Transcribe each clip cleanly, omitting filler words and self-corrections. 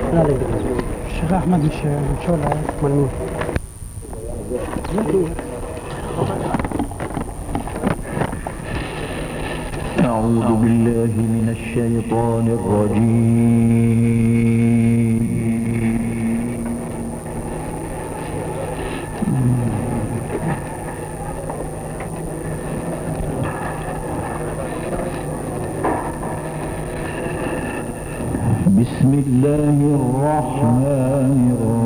لا لا الشيخ احمد مش ولا امال مين؟ أعوذ بالله من الشيطان الرجيم. بسم الله الرحمن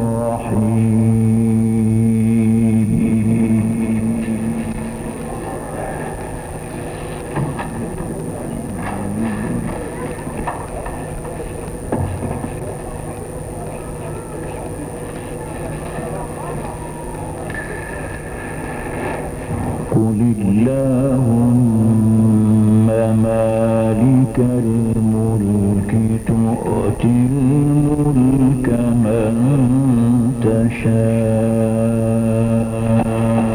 الرحيم. قل اللهم مالك الملك تؤتي الملك من تشاء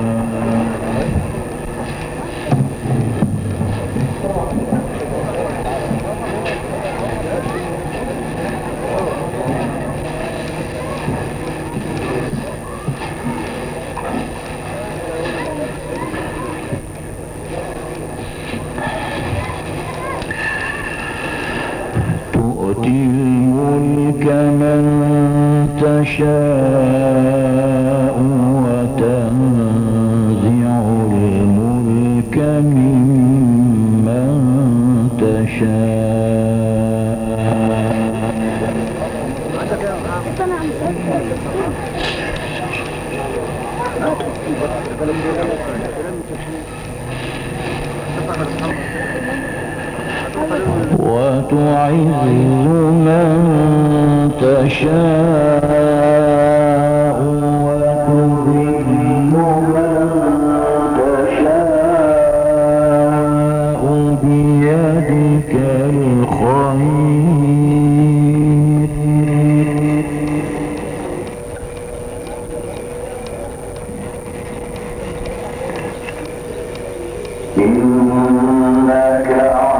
تؤتي الملك من تشاء وتنزع الملك ممن وتعز من تشاء وتذل من تشاء بيدك الخير إنك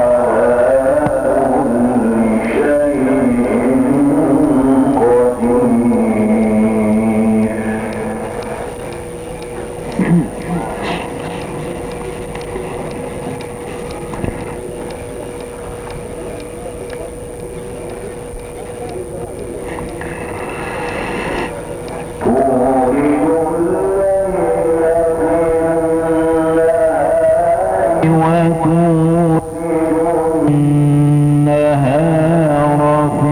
النهار في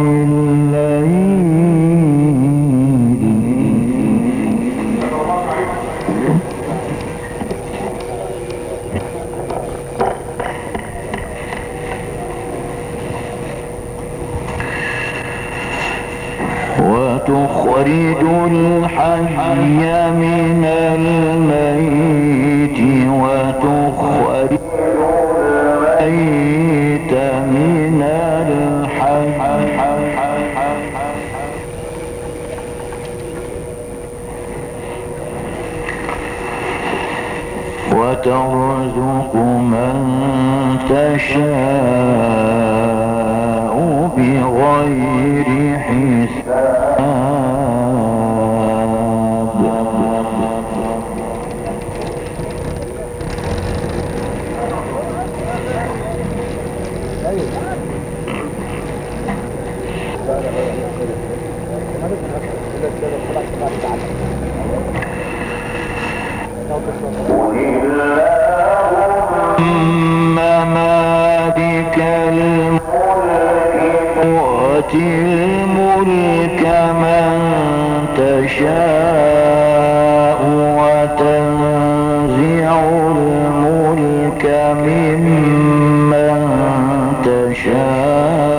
الليل وتخرج الحي من الميت وتخرج الميت من الحي وترزق من تشاء بغير حساب اللهم مالك الملك تؤتي الملك من تشاء وتنزع الملك ممن تشاء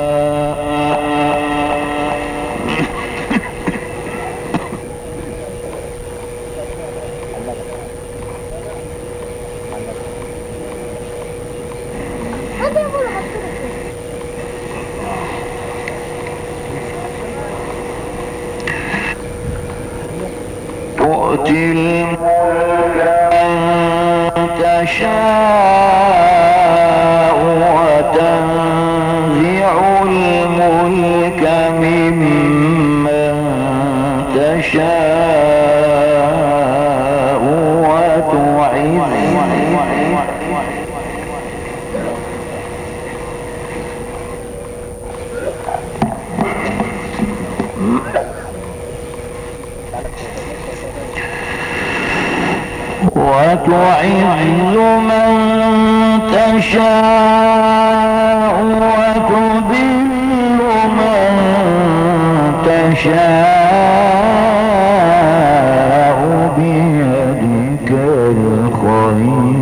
تؤتي الملك من تشاء وتنزع الملك ممن تشاء وتعز من تشاء وتذل من تشاء بيدك الخير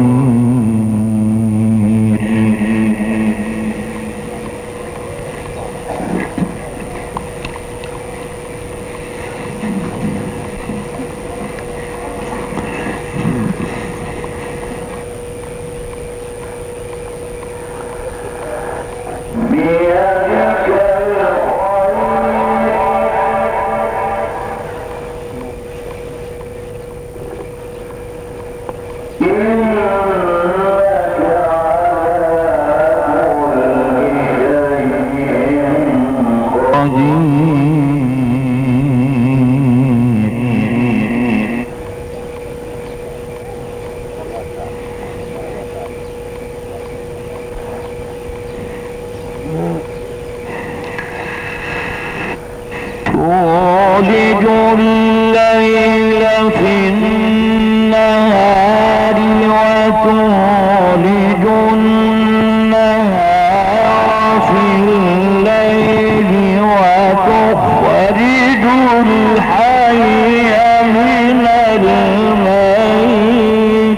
تولج الليل في النهار وتولج النهار في الليل وتخرج الحي من الميت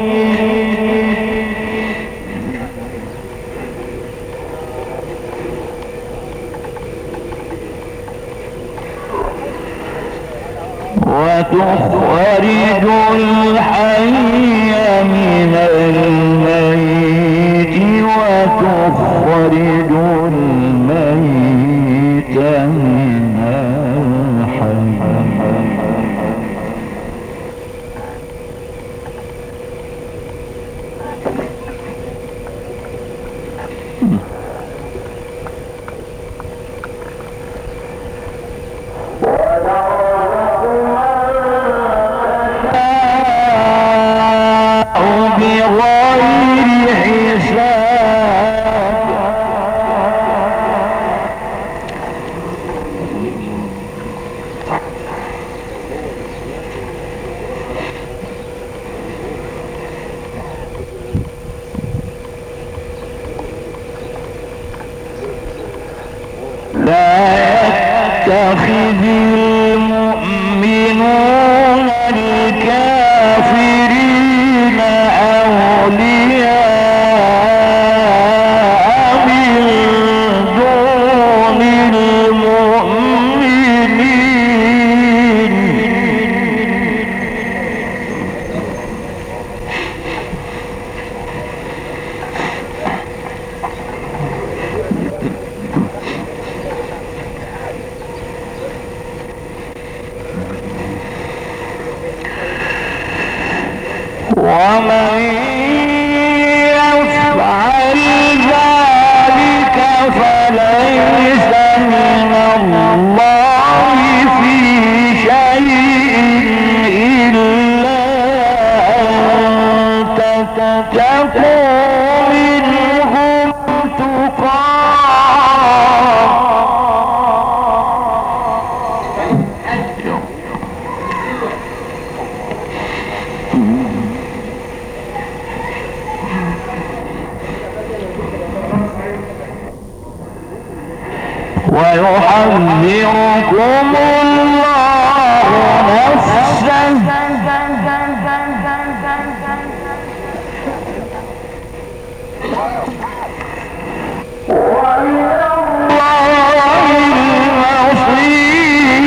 وتخرج الحي من الميت وتخرج الميت من الحي بغير حساب لا يتخذ المؤمنون الكافرين أولياء من دون المؤمنين ومن يفعل ذلك فليس من الله في شيء إلا أن تتقوا منهم ويحذركم الله نفسه وإلى الله المصير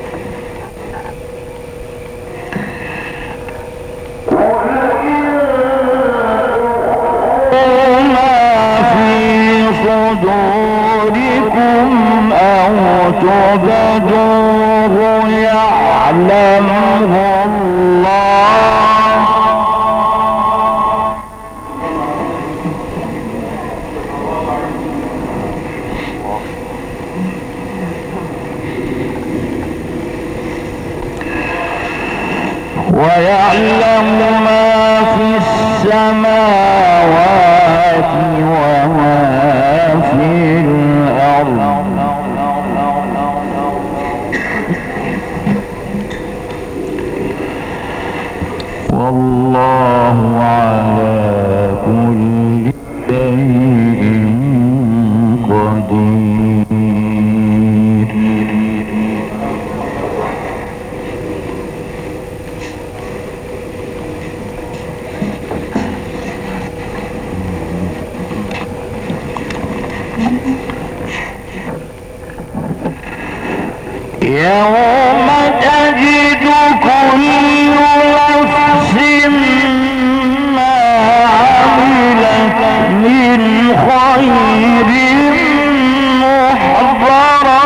قل إن ويعلم ما في السماوات وما في الأرض والله على كل شيء قدير. يوم تجد كل نفس ما عملت من خير محضرا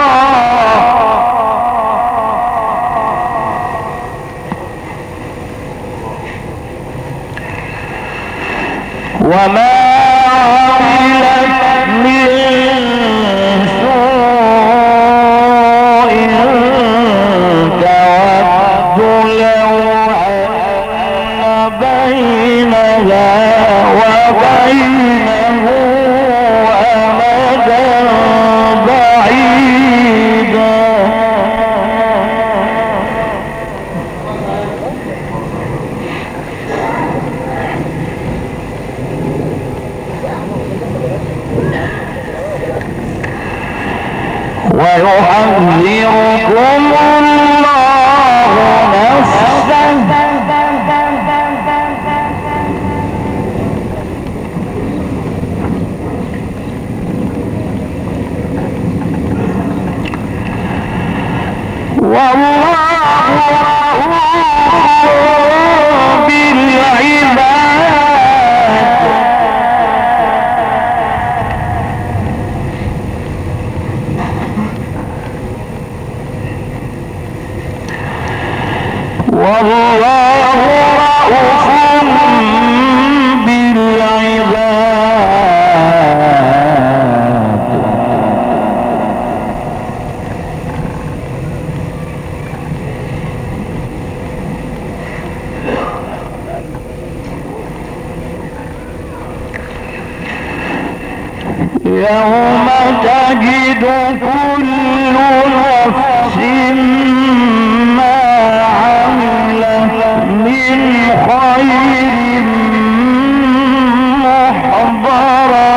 وما عملت من سوء تود لو أن بينها وبينه أمدا بعيدا ويحذركم الله نفسه والله رؤوف بالعباد والله رؤوف بالعباد يوم تجد كل نفس ما عملت من خير محضرا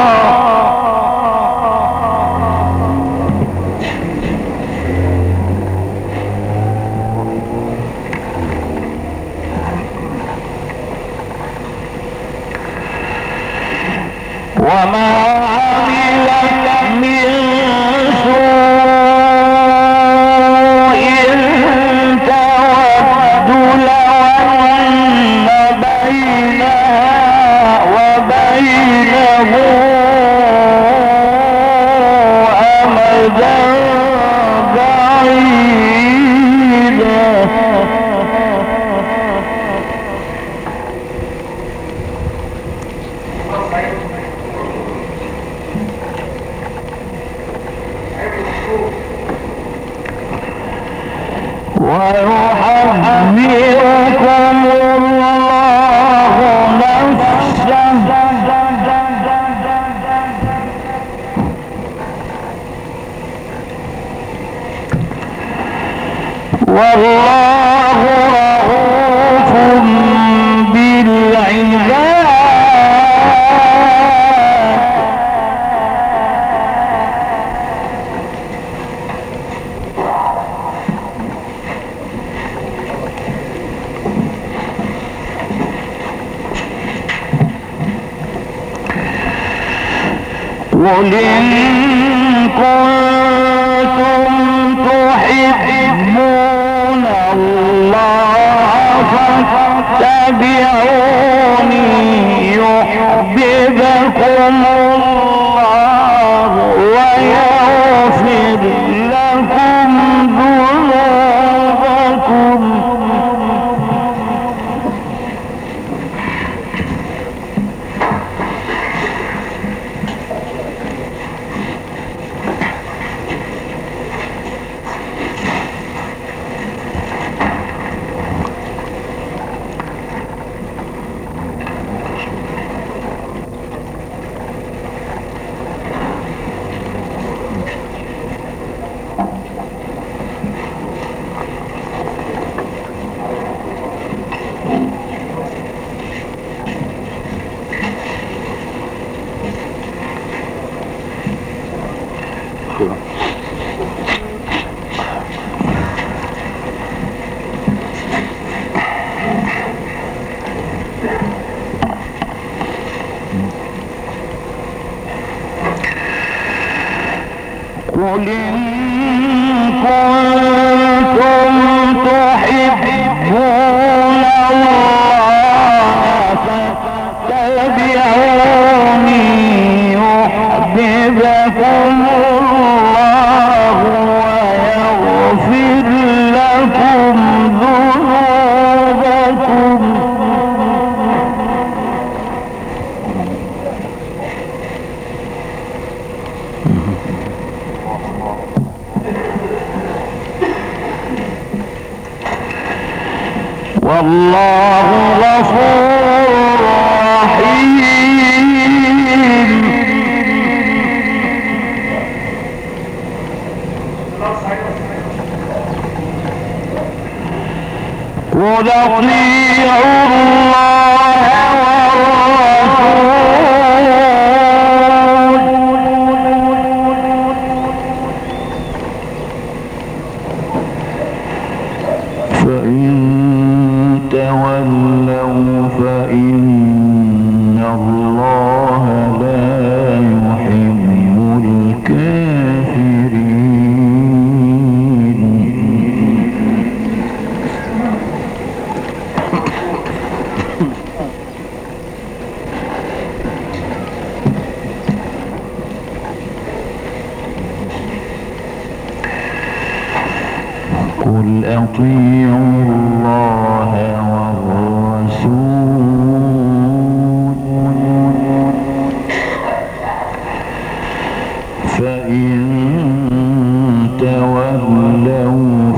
وما عملت من سوء تود لو أن بينها وبينه أمدا بعيدا ويحذركم الله نفسه والله رؤوف بالعباد قل إن كنتم تحبون الله فاتبعوني يحببكم الله ويغفر لكم ذنوبكم إن كنتم تحبون الله فاتبعوني يحببكم الله ويغفر لكم ذنوبكم. والله غفور رحيم. قل اطيعوا الله والرسول فإن تولوا فإن الله لا يحب الكافرين. قل أطيعوا الله والرسول فإن تولوا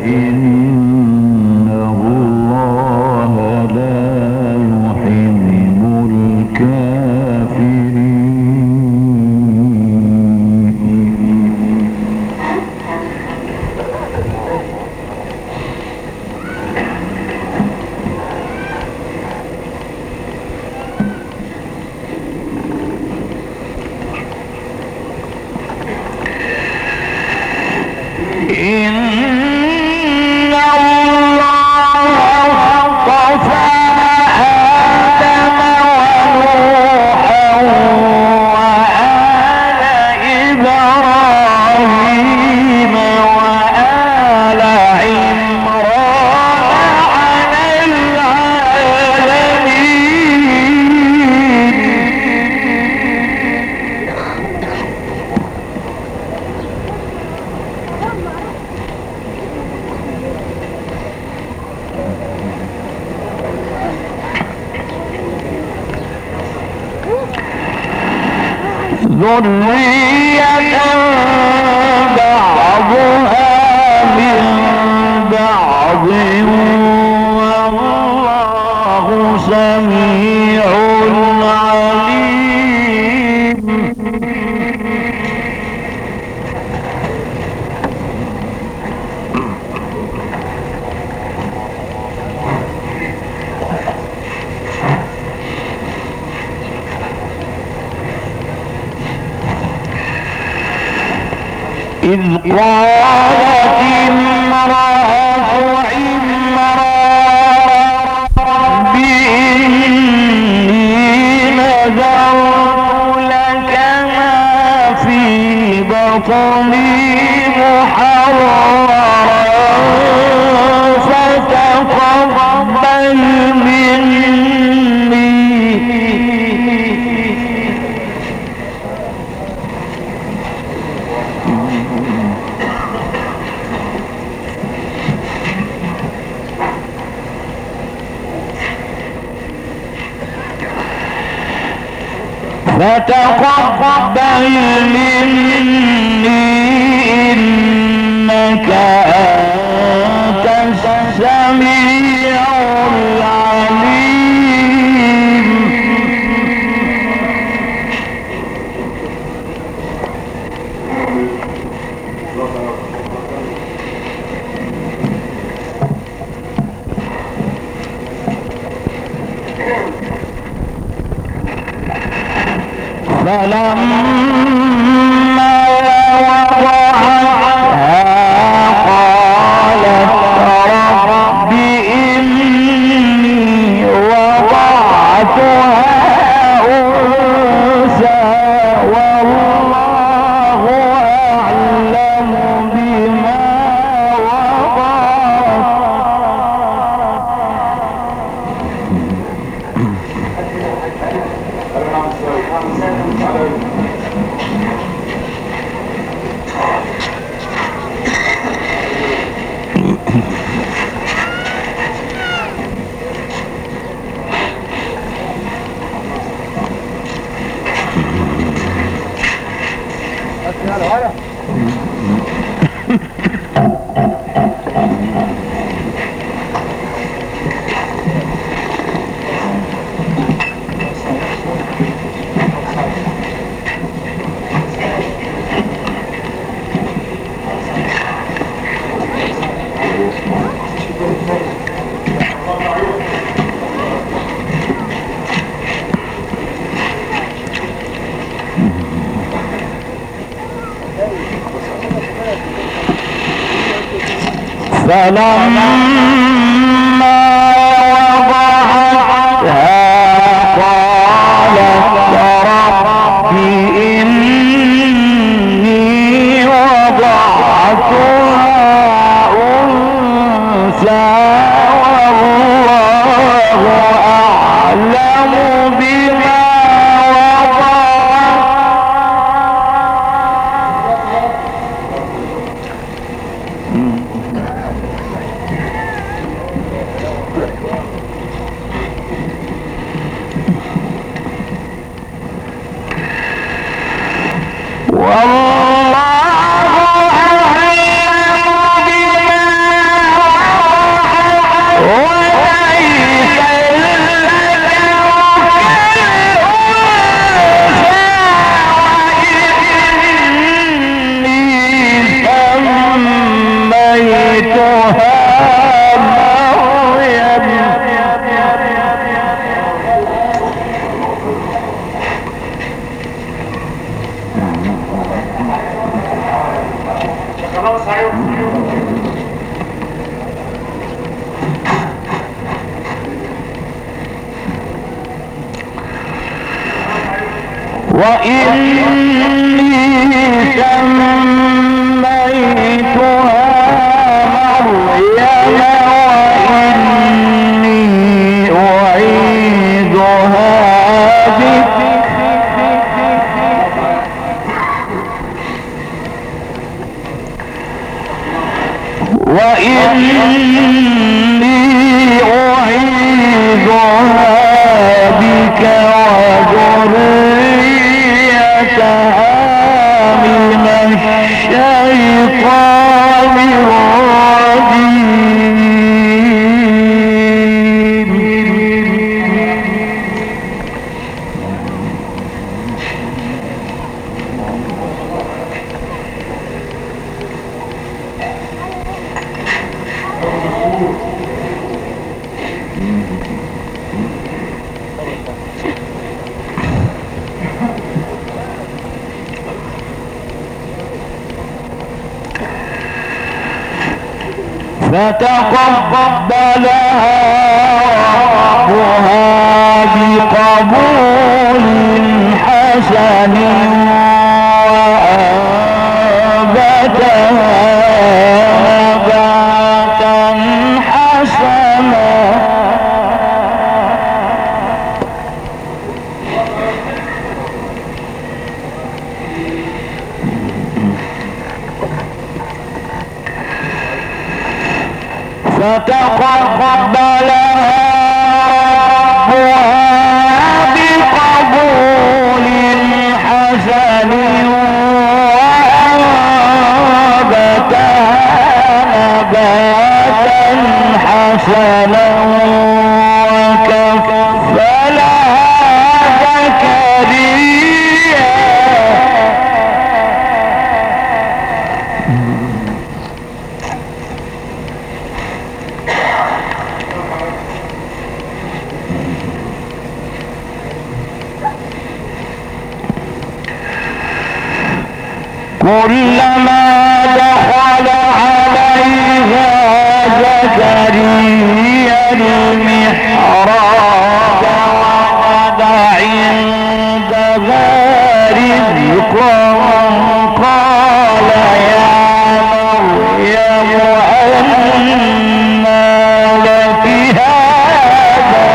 فإن الله لا يحب الكافرين. إن الله اصطفى آدم ونوحا وآل إبراهيم وآل عمران على العالمين. ذرية بعضها من بعض والله سميع عليم. إذ قالت امرأة عمران رب إني نذرت لك ما في بطني محررا فتقبل مني. فتقبل مني إنك أنت السميع العليم. فلما وضعها قالت رب إني وضعتها أنثى والله أعلم فلما وضعتها قالت رب إني وضعتها أنثى والله أعلم بما وإني سميتها مريم وإني أعيذها بك وذريتها من الشيطان الرجيم. فتقبلها ربها بقبول حسن وأنبتها نباتا حسنا. فتقبلها ربها بقبول حسن وأنبتها نباتا حسنا وكفلها زكريا كلما دخل عليها زكريا المحراب وجد عندها رزقا قال يا مريم أنى لك هذا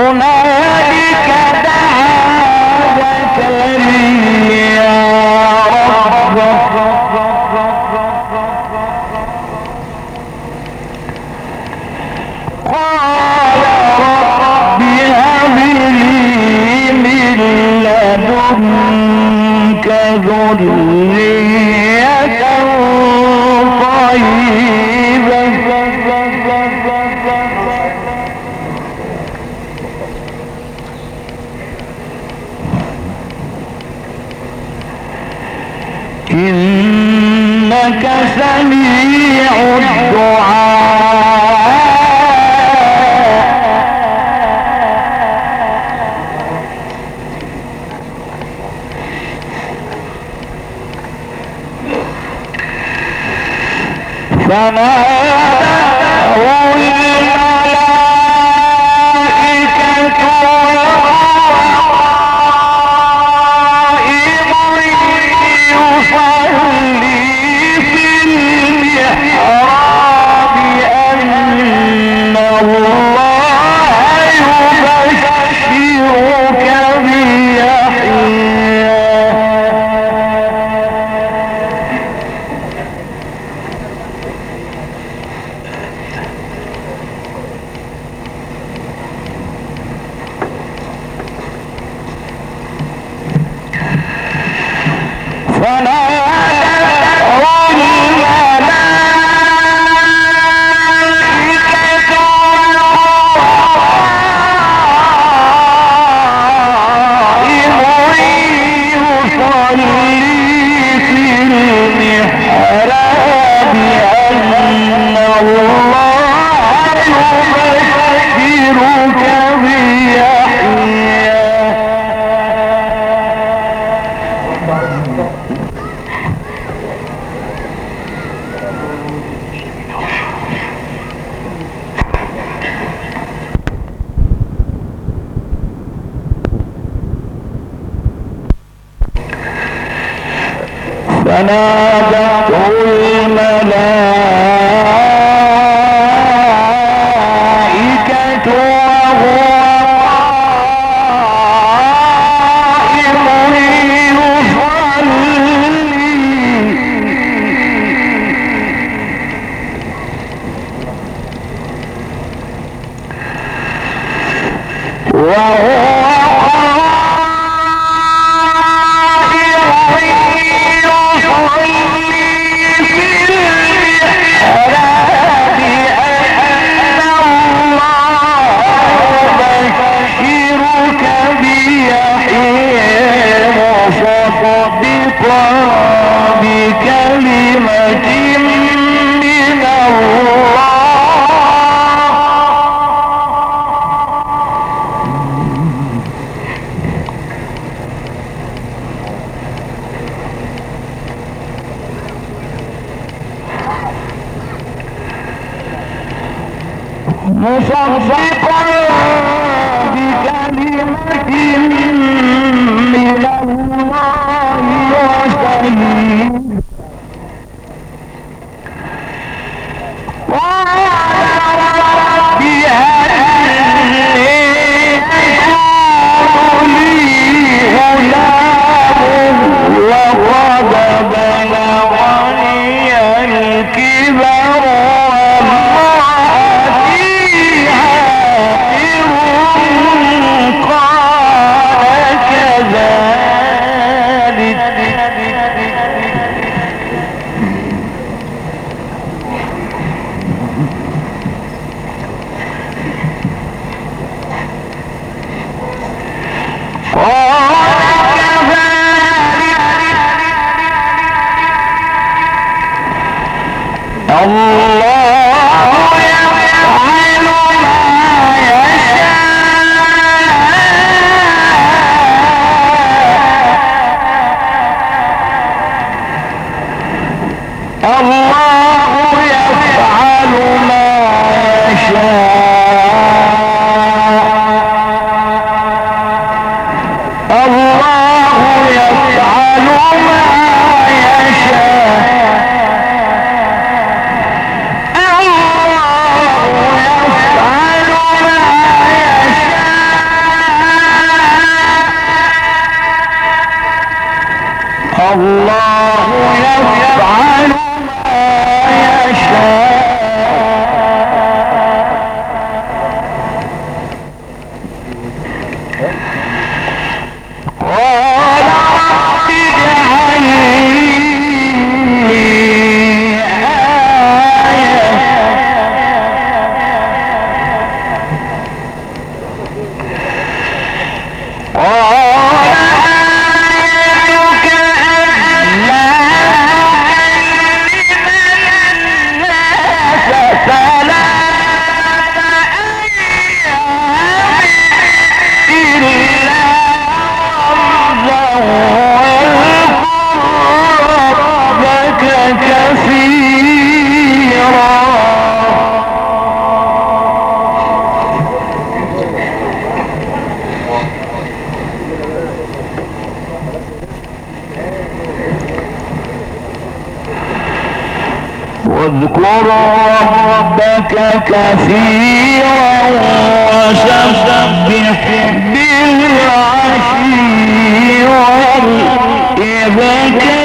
هنالك دعا زكريا ربه قال رب هب لي من لدنك ذرية طيبة إنك سميع الدعاء فنادته الملائكة يصلي في المحراب أن الله يبشرك بيحيى فنادته الملائكة وهو قائم يصلي بكلمة من مصدقا بكلمة من الله وسيد قال رب هب لي يكون لي غلام وقد بلغني الكبر الله يفعل ما يشاء الله يفعل ما يشاء الله يفعل ما يشاء الله يفعل ما يشاء واذكر ربك كثيرا وسبح بالعشي والإبكار.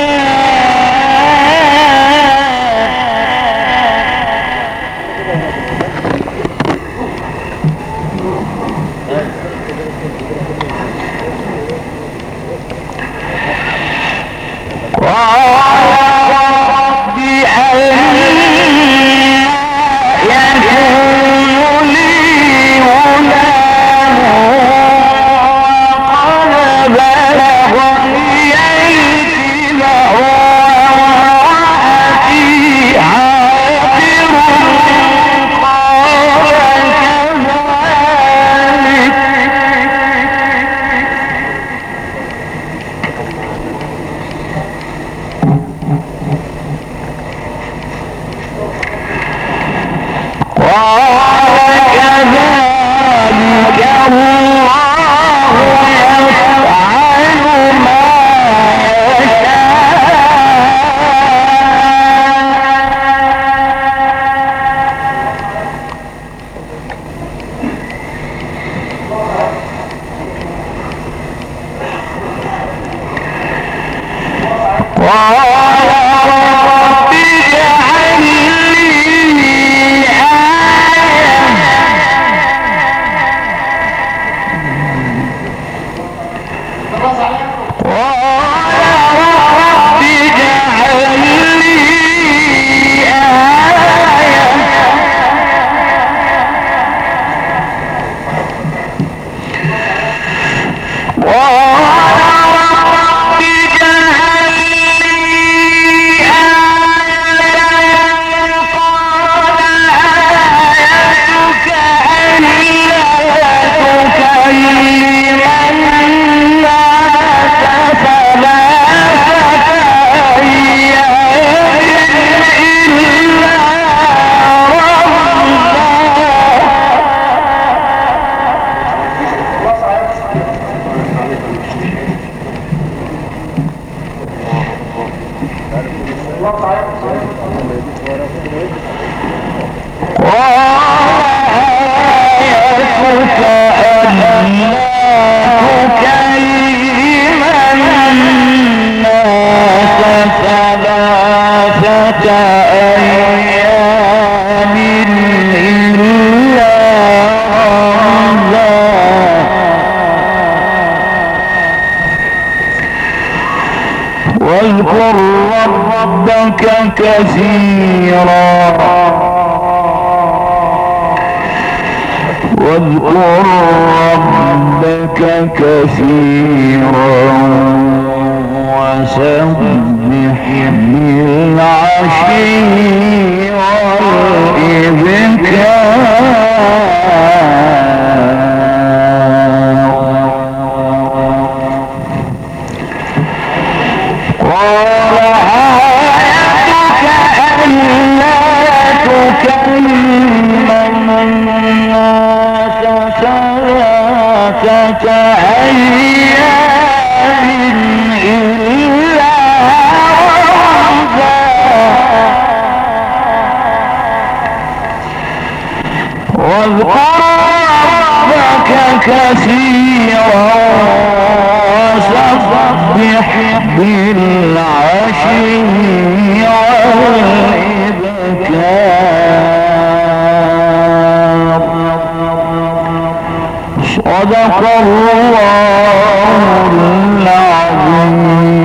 واذكر ربك كثيرا واذكر ربك كثيرا وسبح بالعشي واذكر ربك كثيرا وسبح بالعشي والإبكار. صدق الله العظيم.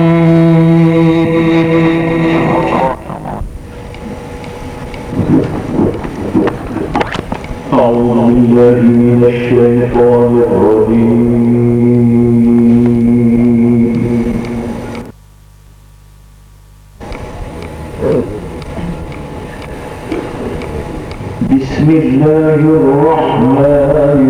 أعوذ بالله من الشيطان الرجيم. بسم الله الرحمن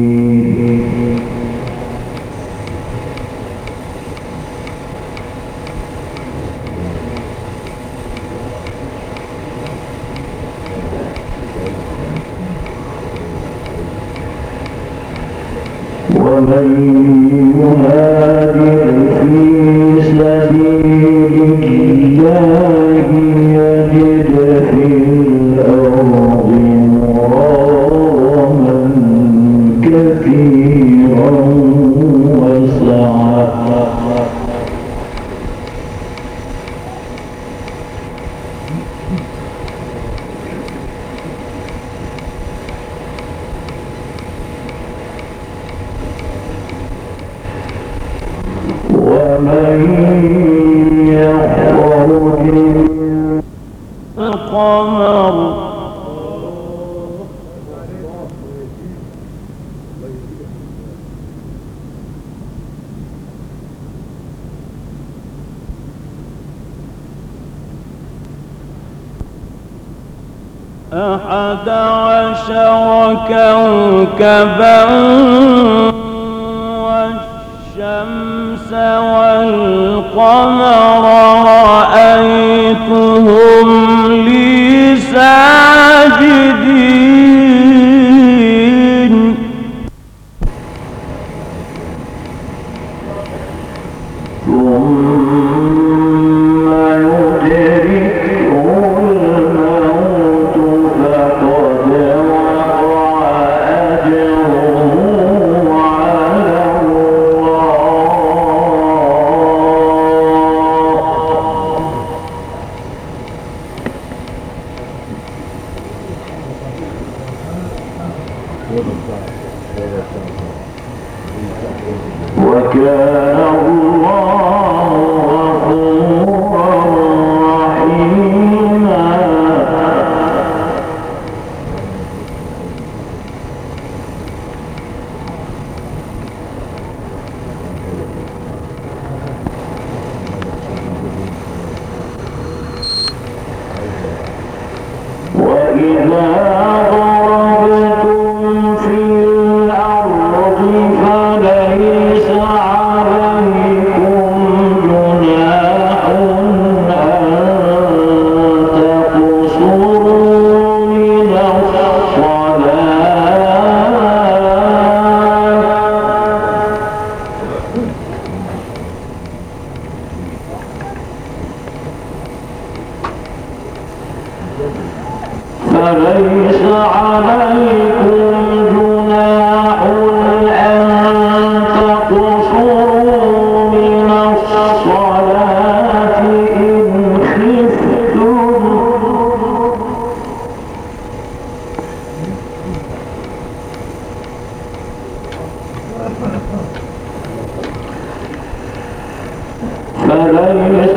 الرحيم. 11 كوكبا والشمس والقمر رأيتهم لي ساجدين وكان الله غفورا رحيما وإذا ضربتم في الأرض فليس عليكم جناح أن تقصروا من فليس عليكم جناح أن تقصروا من الصلاة إن خفتم فليس